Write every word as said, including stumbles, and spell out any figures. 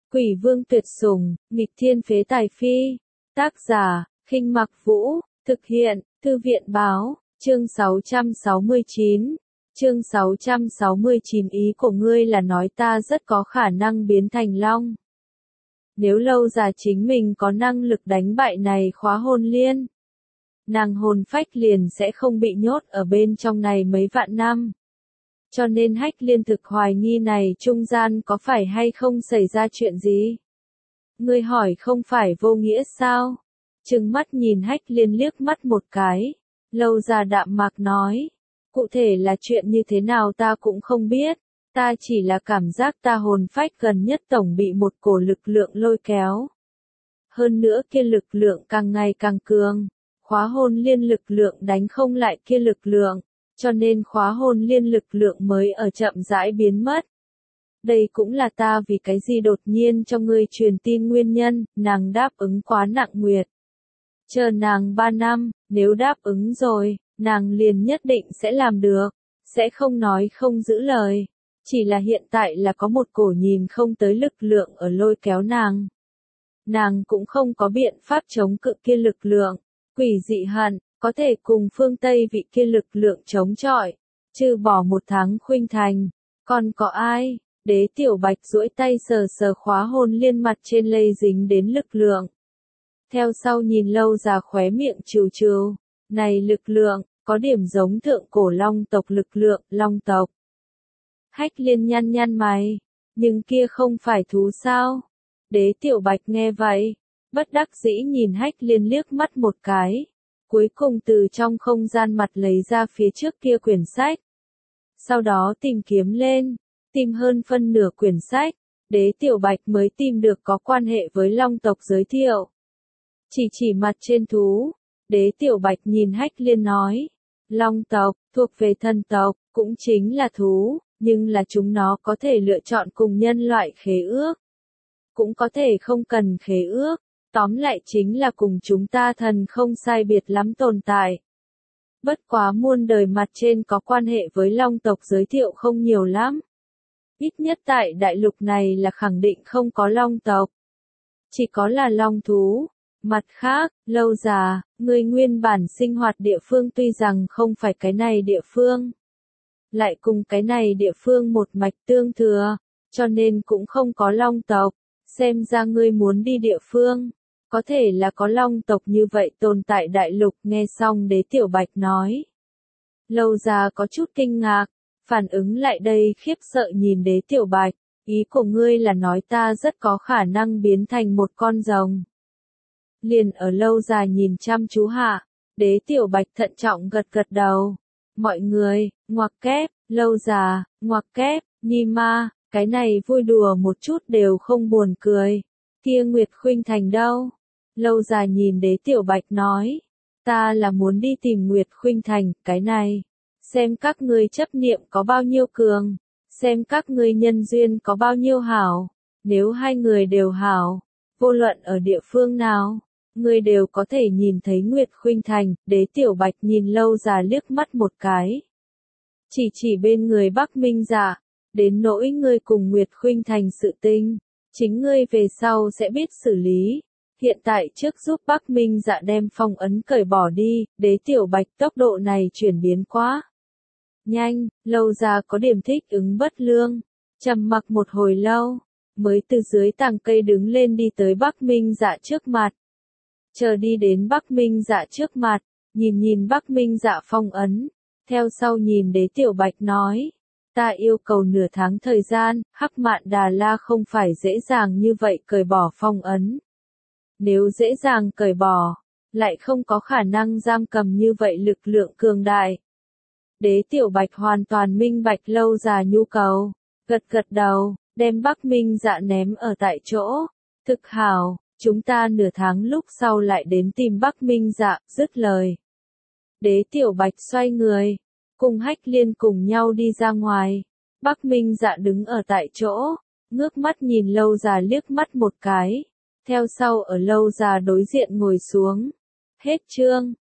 Quỷ vương tuyệt sủng, nghịch thiên phế tài phi. Tác giả, Khinh Mặc Vũ, thực hiện, Thư viện báo, chương sáu trăm sáu mươi chín. Chương sáu trăm sáu mươi chín ý của ngươi là nói ta rất có khả năng biến thành long. Nếu Lâu Già chính mình có năng lực đánh bại này khóa hồn liên, nàng hồn phách liền sẽ không bị nhốt ở bên trong này mấy vạn năm. Cho nên Hách Liên thực hoài nghi này trung gian có phải hay không xảy ra chuyện gì? Ngươi hỏi không phải vô nghĩa sao? Trừng mắt nhìn Hách Liên liếc mắt một cái. Lâu Già đạm mạc nói. Cụ thể là chuyện như thế nào ta cũng không biết. Ta chỉ là cảm giác ta hồn phách gần nhất tổng bị một cổ lực lượng lôi kéo. Hơn nữa kia lực lượng càng ngày càng cường. Khóa hồn liên lực lượng đánh không lại kia lực lượng. Cho nên khóa hồn liên lực lượng mới ở chậm rãi biến mất. Đây cũng là ta vì cái gì đột nhiên cho ngươi truyền tin nguyên nhân, nàng đáp ứng quá nặng nguyệt. Chờ nàng ba năm, nếu đáp ứng rồi, nàng liền nhất định sẽ làm được, sẽ không nói không giữ lời. Chỉ là hiện tại là có một cổ nhìn không tới lực lượng ở lôi kéo nàng. Nàng cũng không có biện pháp chống cự kia lực lượng, quỷ dị hận. Có thể cùng phương Tây vị kia lực lượng chống chọi, trừ bỏ một tháng khuynh thành, còn có ai? Đế Tiểu Bạch duỗi tay sờ sờ khóa hồn liên mặt trên lây dính đến lực lượng. Theo sau nhìn Lâu Già khóe miệng trừ trừ, này lực lượng, có điểm giống thượng cổ long tộc lực lượng, long tộc. Hách Liên nhăn nhăn mày, nhưng kia không phải thú sao? Đế Tiểu Bạch nghe vậy, bất đắc dĩ nhìn Hách Liên liếc mắt một cái. Cuối cùng từ trong không gian mặt lấy ra phía trước kia quyển sách. Sau đó tìm kiếm lên, tìm hơn phân nửa quyển sách, Đế Tiểu Bạch mới tìm được có quan hệ với long tộc giới thiệu. Chỉ chỉ mặt trên thú, Đế Tiểu Bạch nhìn Hách Liên nói, long tộc, thuộc về thần tộc, cũng chính là thú, nhưng là chúng nó có thể lựa chọn cùng nhân loại khế ước. Cũng có thể không cần khế ước. Tóm lại chính là cùng chúng ta thần không sai biệt lắm tồn tại. Bất quá muôn đời mặt trên có quan hệ với long tộc giới thiệu không nhiều lắm. Ít nhất tại đại lục này là khẳng định không có long tộc. Chỉ có là long thú. Mặt khác, Lâu Già, người nguyên bản sinh hoạt địa phương tuy rằng không phải cái này địa phương. Lại cùng cái này địa phương một mạch tương thừa, cho nên cũng không có long tộc. Xem ra ngươi muốn đi địa phương. Có thể là có long tộc như vậy tồn tại đại lục, nghe xong Đế Tiểu Bạch nói. Lâu Già có chút kinh ngạc, phản ứng lại đây khiếp sợ nhìn Đế Tiểu Bạch, ý của ngươi là nói ta rất có khả năng biến thành một con rồng. Liền ở Lâu Già nhìn chăm chú hạ, Đế Tiểu Bạch thận trọng gật gật đầu. Mọi người, ngoặc kép, Lâu Già, ngoặc kép, Nhi Ma, cái này vui đùa một chút đều không buồn cười. Kia Nguyệt Khuynh Thành đâu? Lâu Già nhìn Đế Tiểu Bạch nói, ta là muốn đi tìm Nguyệt Khuynh Thành, cái này, xem các ngươi chấp niệm có bao nhiêu cường, xem các ngươi nhân duyên có bao nhiêu hảo, nếu hai người đều hảo, vô luận ở địa phương nào, ngươi đều có thể nhìn thấy Nguyệt Khuynh Thành. Đế Tiểu Bạch nhìn Lâu Già liếc mắt một cái, chỉ chỉ bên người Bắc Minh Dạ, đến nỗi ngươi cùng Nguyệt Khuynh Thành sự tình, chính ngươi về sau sẽ biết xử lý. Hiện tại trước giúp Bắc Minh Dạ đem phong ấn cởi bỏ đi, Đế Tiểu Bạch tốc độ này chuyển biến quá nhanh. Lâu Già có điểm thích ứng bất lương, trầm mặc một hồi lâu, mới từ dưới tàng cây đứng lên đi tới Bắc Minh Dạ trước mặt. Chờ đi đến Bắc Minh Dạ trước mặt, nhìn nhìn Bắc Minh Dạ phong ấn, theo sau nhìn Đế Tiểu Bạch nói, ta yêu cầu nửa tháng thời gian, Hắc Mạn Đà La không phải dễ dàng như vậy cởi bỏ phong ấn. Nếu dễ dàng cởi bỏ, lại không có khả năng giam cầm như vậy lực lượng cường đại. Đế Tiểu Bạch hoàn toàn minh bạch Lâu Già nhu cầu, gật gật đầu, đem Bắc Minh Dạ ném ở tại chỗ. Thực hảo, chúng ta nửa tháng lúc sau lại đến tìm Bắc Minh Dạ, dứt lời. Đế Tiểu Bạch xoay người, cùng Hách Liên cùng nhau đi ra ngoài. Bắc Minh Dạ đứng ở tại chỗ, ngước mắt nhìn Lâu Già liếc mắt một cái. Theo sau ở Lâu Già đối diện ngồi xuống. Hết chương.